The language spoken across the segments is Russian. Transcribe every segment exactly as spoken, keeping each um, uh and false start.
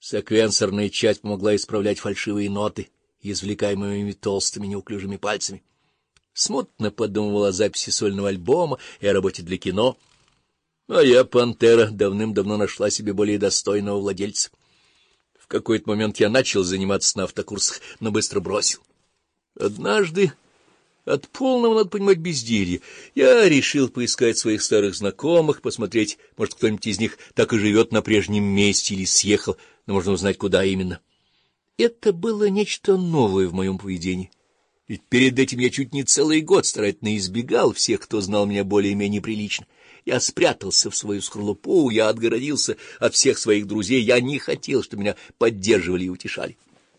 Секвенсорная часть помогла исправлять фальшивые ноты, извлекаемые моими толстыми неуклюжими пальцами. Смутно подумывал о записи сольного альбома и о работе для кино. А я, пантера, давным-давно нашла себе более достойного владельца. В какой-то момент я начал заниматься на автокурсах, но быстро бросил. Однажды, от полного, надо понимать, безделья, я решил поискать своих старых знакомых, посмотреть, может, кто-нибудь из них так и живет на прежнем месте или съехал, но можно узнать, куда именно. Это было нечто новое в моем поведении. Ведь перед этим я чуть не целый год старательно избегал всех, кто знал меня более-менее прилично. Я спрятался в свою скорлупу, я отгородился от всех своих друзей, я не хотел, чтобы меня поддерживали и утешали.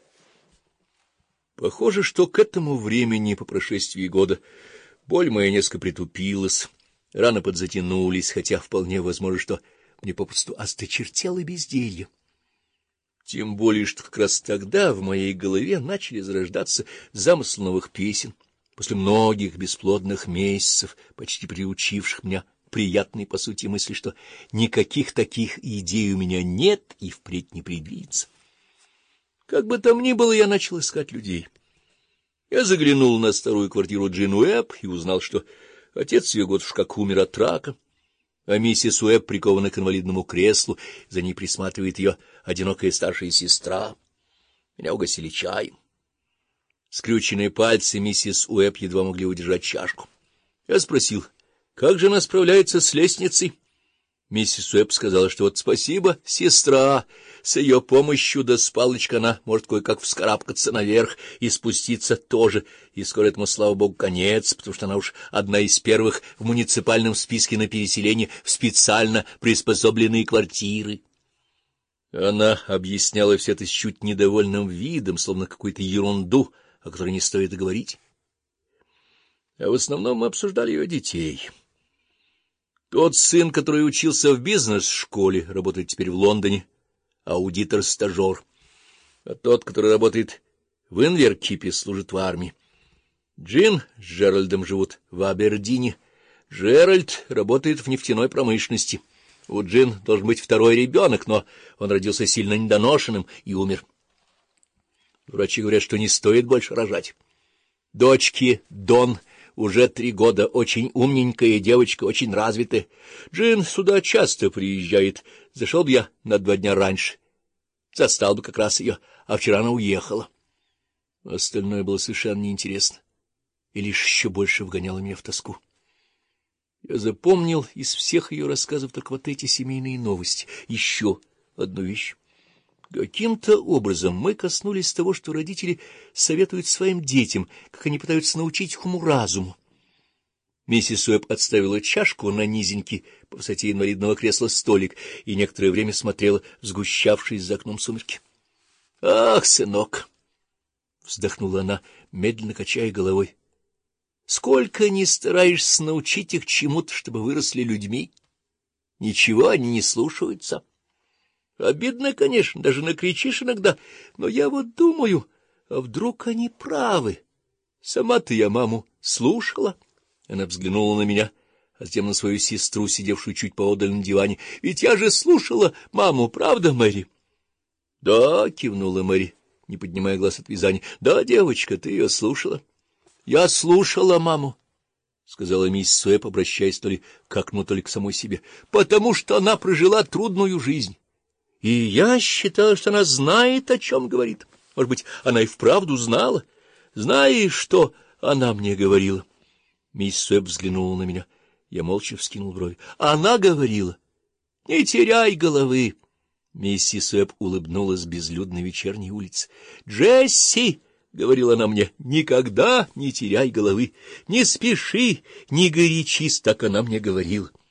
Похоже, что к этому времени, по прошествии года, боль моя несколько притупилась, раны подзатянулись, хотя вполне возможно, что мне попросту осточертело безделье. Тем более, что как раз тогда в моей голове начали зарождаться замыслы новых песен, после многих бесплодных месяцев, почти приучивших меня к приятной, по сути, мысли, что никаких таких идей у меня нет и впредь не предвидится. Как бы там ни было, я начал искать людей. Я заглянул на старую квартиру Джин Уэбб и узнал, что отец ее год уж как умер от рака, а миссис Уэбб прикована к инвалидному креслу, за ней присматривает ее одинокая старшая сестра. Меня угостили чаем. Скрюченные пальцы миссис Уэбб едва могли удержать чашку. Я спросил, как же она справляется с лестницей? Миссис Уэбб сказала, что вот спасибо, сестра, с ее помощью да с палочкой она может кое-как вскарабкаться наверх и спуститься тоже, и скоро этому, слава богу, конец, потому что она уж одна из первых в муниципальном списке на переселение в специально приспособленные квартиры. Она объясняла все это с чуть недовольным видом, словно какую-то ерунду, о которой не стоит и говорить. А в основном мы обсуждали ее детей. Тот сын, который учился в бизнес-школе, работает теперь в Лондоне, аудитор-стажер, а тот, который работает в Инверкипе, служит в армии. Джин с Джеральдом живут в Абердине. Джеральд работает в нефтяной промышленности. У Джин должен быть второй ребенок, но он родился сильно недоношенным и умер. Врачи говорят, что не стоит больше рожать. Дочки Дон уже три года, очень умненькая девочка, очень развитая. Джин сюда часто приезжает. Зашел бы я на два дня раньше. Застал бы как раз ее, а вчера она уехала. Остальное было совершенно неинтересно и лишь еще больше вгоняло меня в тоску. Я запомнил из всех ее рассказов только вот эти семейные новости. Еще одну вещь. Каким-то образом мы коснулись того, что родители советуют своим детям, как они пытаются научить их уму-разуму. Миссис Уэбб отставила чашку на низенький по высоте инвалидного кресла столик и некоторое время смотрела в сгущавшиеся за окном сумерки. — Ах, сынок! — вздохнула она, медленно качая головой. — Сколько ни стараешься научить их чему-то, чтобы выросли людьми, ничего они не слушаются. Обидно, конечно, даже накричишь иногда, но я вот думаю, а вдруг они правы? Сама-то я маму слушала. Она взглянула на меня, а затем на свою сестру, сидевшую чуть поодаль на диване. Ведь я же слушала маму, правда, Мэри? — Да, — кивнула Мэри, не поднимая глаз от вязания. — Да, девочка, ты ее слушала. — Я слушала маму, — сказала миссис Уэбб, обращаясь то ли к окну, то ли к самой себе, — потому что она прожила трудную жизнь. И я считала, что она знает, о чем говорит. Может быть, она и вправду знала. Знаешь, что она мне говорила? Миссис Уэбб взглянула на меня. Я молча вскинул брови. Она говорила: не теряй головы. Миссис Уэбб улыбнулась с безлюдной вечерней улицы. Джесси, — говорила она мне, — никогда не теряй головы, не спеши, не горячись, так она мне говорила.